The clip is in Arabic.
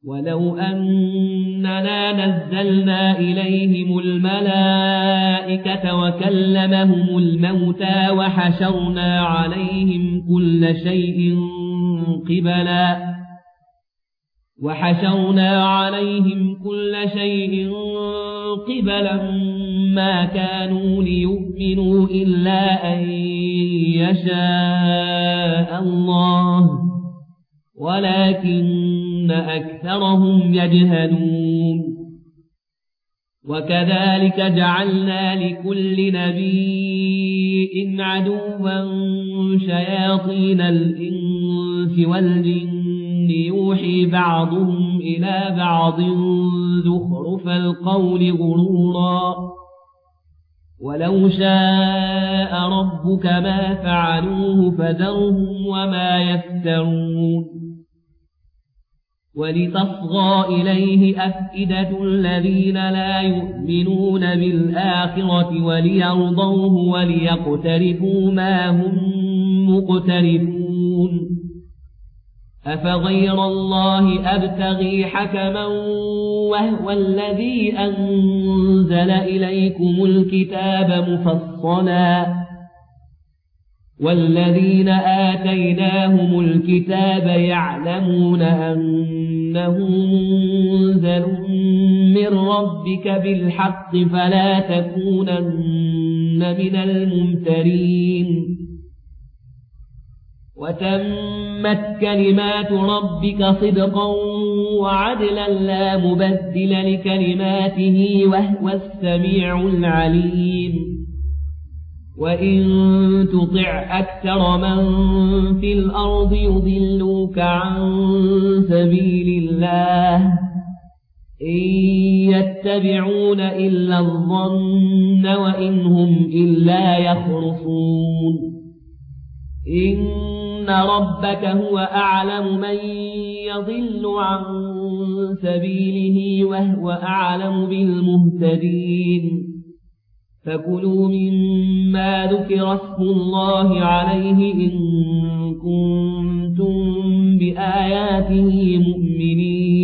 ولو أننا نزلنا إليهم الملائكة وكلمهم الموتى وحشرنا عليهم كل شيء قبلا ما كانوا ليؤمنوا إلا أن يشاء الله ولكن أكثرهم يجهلون. وكذلك جعلنا لكل نبي عدوا شياطين الإنس والجن يوحي بعضهم إلى بعض زخرف القول غرورا ولو شاء ربك ما فعلوه فذرهم وما يفترون. ولتصغى إليه أفئدة الذين لا يؤمنون بالآخرة وليرضوه وليقترفوا ما هم مقترفون. أفغير الله أبتغي حكما وهو الذي أنزل إليكم الكتاب مفصلا والذين آتيناهم الكتاب يعلمون أنه منزل من ربك بالحق فلا تكونن من الممترين. وتمت كلمات ربك صدقا وعدلا لا مبدل لكلماته وهو السميع العليم. وإن تطع أكثر من في الأرض يضلوك عن سبيل الله إن يتبعون إلا الظن وإن هم إلا يخرصون. إن ربك هو أعلم من يضل عن سبيله وهو أعلم بالمهتدين. فكلوا مما ذكر اسم الله عليه إن كنتم بآياته مؤمنين.